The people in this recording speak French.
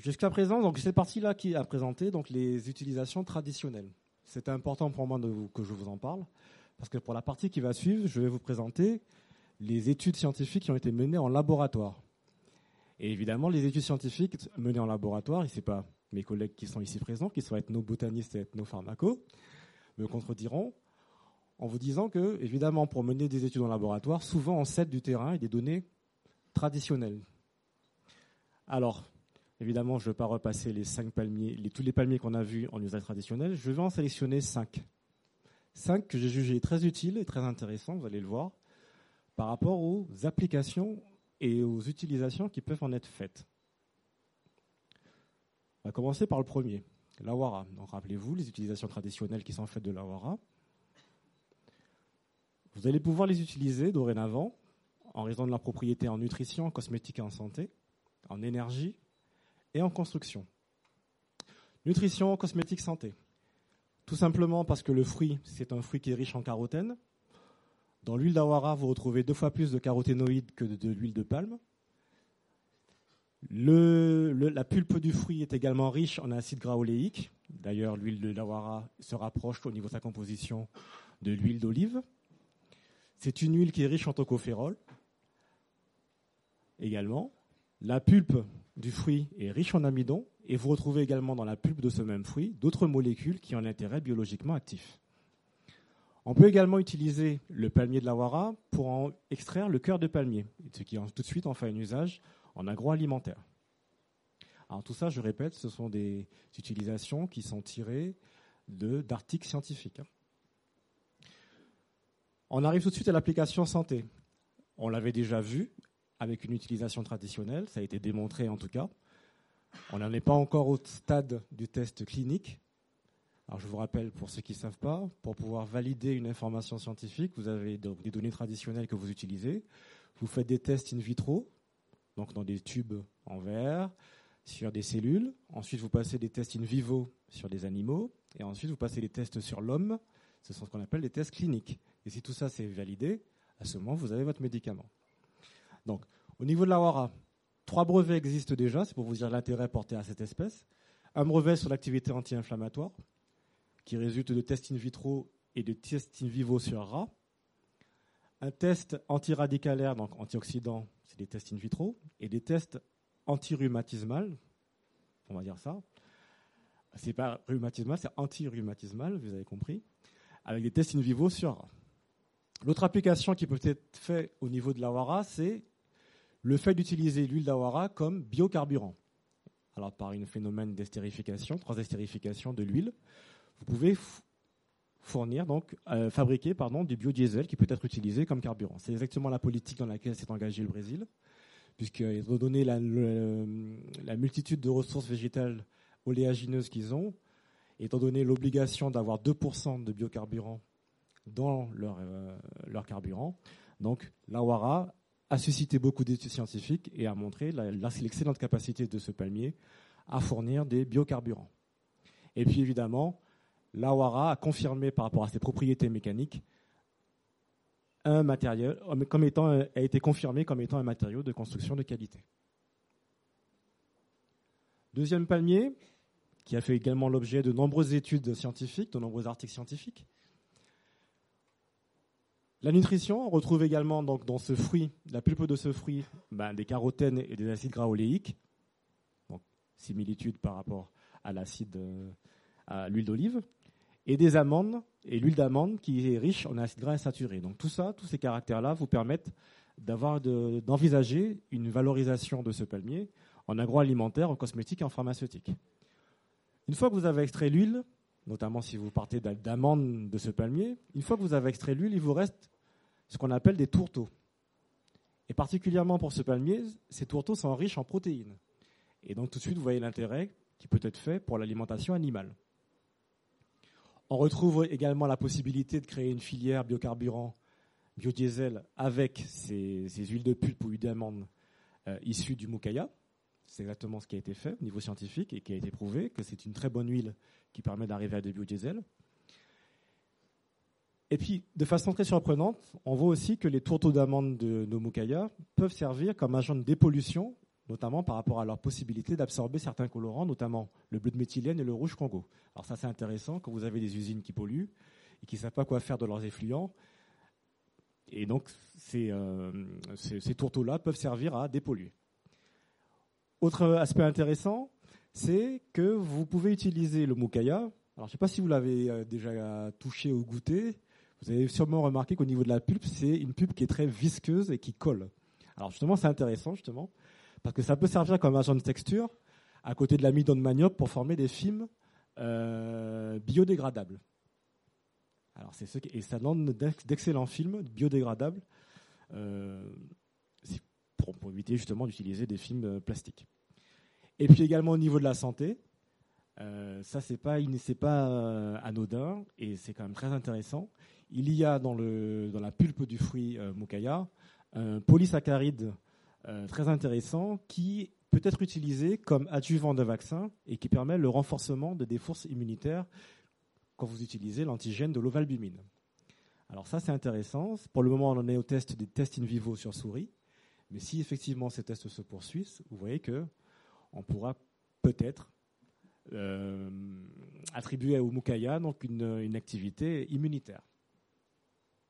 Jusqu'à présent, donc cette partie-là qui a présenté donc les utilisations traditionnelles. C'est important pour moi que je vous en parle, parce que pour la partie qui va suivre, je vais vous présenter les études scientifiques qui ont été menées en laboratoire. Et évidemment, les études scientifiques menées en laboratoire, et ce n'est pas mes collègues qui sont ici présents, qui sont ethnobotanistes et ethnopharmacos, me contrediront en vous disant que, évidemment, pour mener des études en laboratoire, souvent on s'aide du terrain et des données traditionnelles. Alors, évidemment, je ne vais pas repasser les 5 palmiers, tous les palmiers qu'on a vus en usage traditionnel. Je vais en sélectionner 5. 5 que j'ai jugés très utiles et très intéressants, vous allez le voir, par rapport aux applications et aux utilisations qui peuvent en être faites. On va commencer par le premier, l'awara. Donc rappelez-vous, les utilisations traditionnelles qui sont faites de l'awara. Vous allez pouvoir les utiliser dorénavant en raison de leurs propriétés en nutrition, en cosmétique et en santé, en énergie et en construction. Nutrition, cosmétique, santé. Tout simplement parce que le fruit, c'est un fruit qui est riche en carotène. Dans l'huile d'awara, vous retrouvez 2 fois plus de caroténoïdes que de l'huile de palme. La pulpe du fruit est également riche en acides gras oléiques. D'ailleurs, l'huile d'awara se rapproche au niveau de sa composition de l'huile d'olive. C'est une huile qui est riche en tocophérols. Également, la pulpe du fruit est riche en amidon et vous retrouvez également dans la pulpe de ce même fruit d'autres molécules qui ont un intérêt biologiquement actif. On peut également utiliser le palmier de l'awara pour en extraire le cœur de palmier, ce qui tout de suite en fait un usage en agroalimentaire. Alors tout ça, je répète, ce sont des utilisations qui sont tirées d'articles scientifiques. On arrive tout de suite à l'application santé. On l'avait déjà vu avec une utilisation traditionnelle, ça a été démontré en tout cas. On n'en est pas encore au stade du test clinique. Alors je vous rappelle, pour ceux qui ne savent pas, pour pouvoir valider une information scientifique, vous avez des données traditionnelles que vous utilisez. Vous faites des tests in vitro, donc dans des tubes en verre, sur des cellules. Ensuite, vous passez des tests in vivo sur des animaux. Et ensuite, vous passez des tests sur l'homme. Ce sont ce qu'on appelle des tests cliniques. Et si tout ça c'est validé, à ce moment, vous avez votre médicament. Donc, au niveau de l'awara, 3 brevets existent déjà, c'est pour vous dire l'intérêt porté à cette espèce. Un brevet sur l'activité anti-inflammatoire, qui résulte de tests in vitro et de tests in vivo sur rats. Un test antiradicalaire, donc antioxydant, c'est des tests in vitro, et des tests antirhumatismal, on va dire ça. C'est pas rhumatismal, c'est antirhumatismal, vous avez compris, avec des tests in vivo sur rats. L'autre application qui peut être faite au niveau de l'awara, c'est le fait d'utiliser l'huile d'awara comme biocarburant. Alors par un phénomène d'estérification, transestérification de l'huile, vous pouvez fabriquer du biodiesel qui peut être utilisé comme carburant. C'est exactement la politique dans laquelle s'est engagé le Brésil, puisqu'étant donné la multitude de ressources végétales oléagineuses qu'ils ont, étant donné l'obligation d'avoir 2% de biocarburant dans leur carburant, donc l'awara a suscité beaucoup d'études scientifiques et a montré l'excellente capacité de ce palmier à fournir des biocarburants. Et puis évidemment, l'awara a confirmé par rapport à ses propriétés mécaniques a été confirmé comme étant un matériau de construction de qualité. Deuxième palmier, qui a fait également l'objet de nombreuses études scientifiques, de nombreux articles scientifiques. La nutrition, on retrouve également donc, dans ce fruit, la pulpe de ce fruit, des carotènes et des acides gras oléiques. Donc, similitude par rapport à à l'huile d'olive. Et des amandes, et l'huile d'amande qui est riche en acides gras insaturés. Donc tout ça, tous ces caractères-là vous permettent d'envisager une valorisation de ce palmier en agroalimentaire, en cosmétique et en pharmaceutique. Une fois que vous avez extrait l'huile, notamment si vous partez d'amandes de ce palmier, une fois que vous avez extrait l'huile, il vous reste ce qu'on appelle des tourteaux. Et particulièrement pour ce palmier, ces tourteaux sont riches en protéines. Et donc tout de suite, vous voyez l'intérêt qui peut être fait pour l'alimentation animale. On retrouve également la possibilité de créer une filière biocarburant, biodiesel, avec ces huiles de pulpe ou huiles d'amande issues du mukaya. C'est exactement ce qui a été fait au niveau scientifique et qui a été prouvé que c'est une très bonne huile qui permet d'arriver à des biodiesels. Et puis, de façon très surprenante, on voit aussi que les tourteaux d'amande de nos mukaya peuvent servir comme agent de dépollution notamment par rapport à leur possibilité d'absorber certains colorants, notamment le bleu de méthylène et le rouge Congo. Alors ça, c'est intéressant quand vous avez des usines qui polluent et qui ne savent pas quoi faire de leurs effluents. Et donc, ces tourteaux-là peuvent servir à dépolluer. Autre aspect intéressant, c'est que vous pouvez utiliser le Mukaya. Alors, je ne sais pas si vous l'avez déjà touché ou goûté. Vous avez sûrement remarqué qu'au niveau de la pulpe, c'est une pulpe qui est très visqueuse et qui colle. Alors, justement, c'est intéressant, justement, parce que ça peut servir comme agent de texture à côté de l'amidon de manioc pour former des films biodégradables. Alors, et ça donne d'excellents films biodégradables pour éviter justement d'utiliser des films plastiques. Et puis également au niveau de la santé, ça c'est pas anodin et c'est quand même très intéressant. Il y a dans la pulpe du fruit Mukaya un polysaccharide très intéressant qui peut être utilisé comme adjuvant de vaccin et qui permet le renforcement de des forces immunitaires quand vous utilisez l'antigène de l'ovalbumine. Alors ça c'est intéressant. Pour le moment on en est des tests in vivo sur souris, mais si effectivement ces tests se poursuivent, vous voyez qu'on pourra peut-être attribuer au Mukaya donc une activité immunitaire.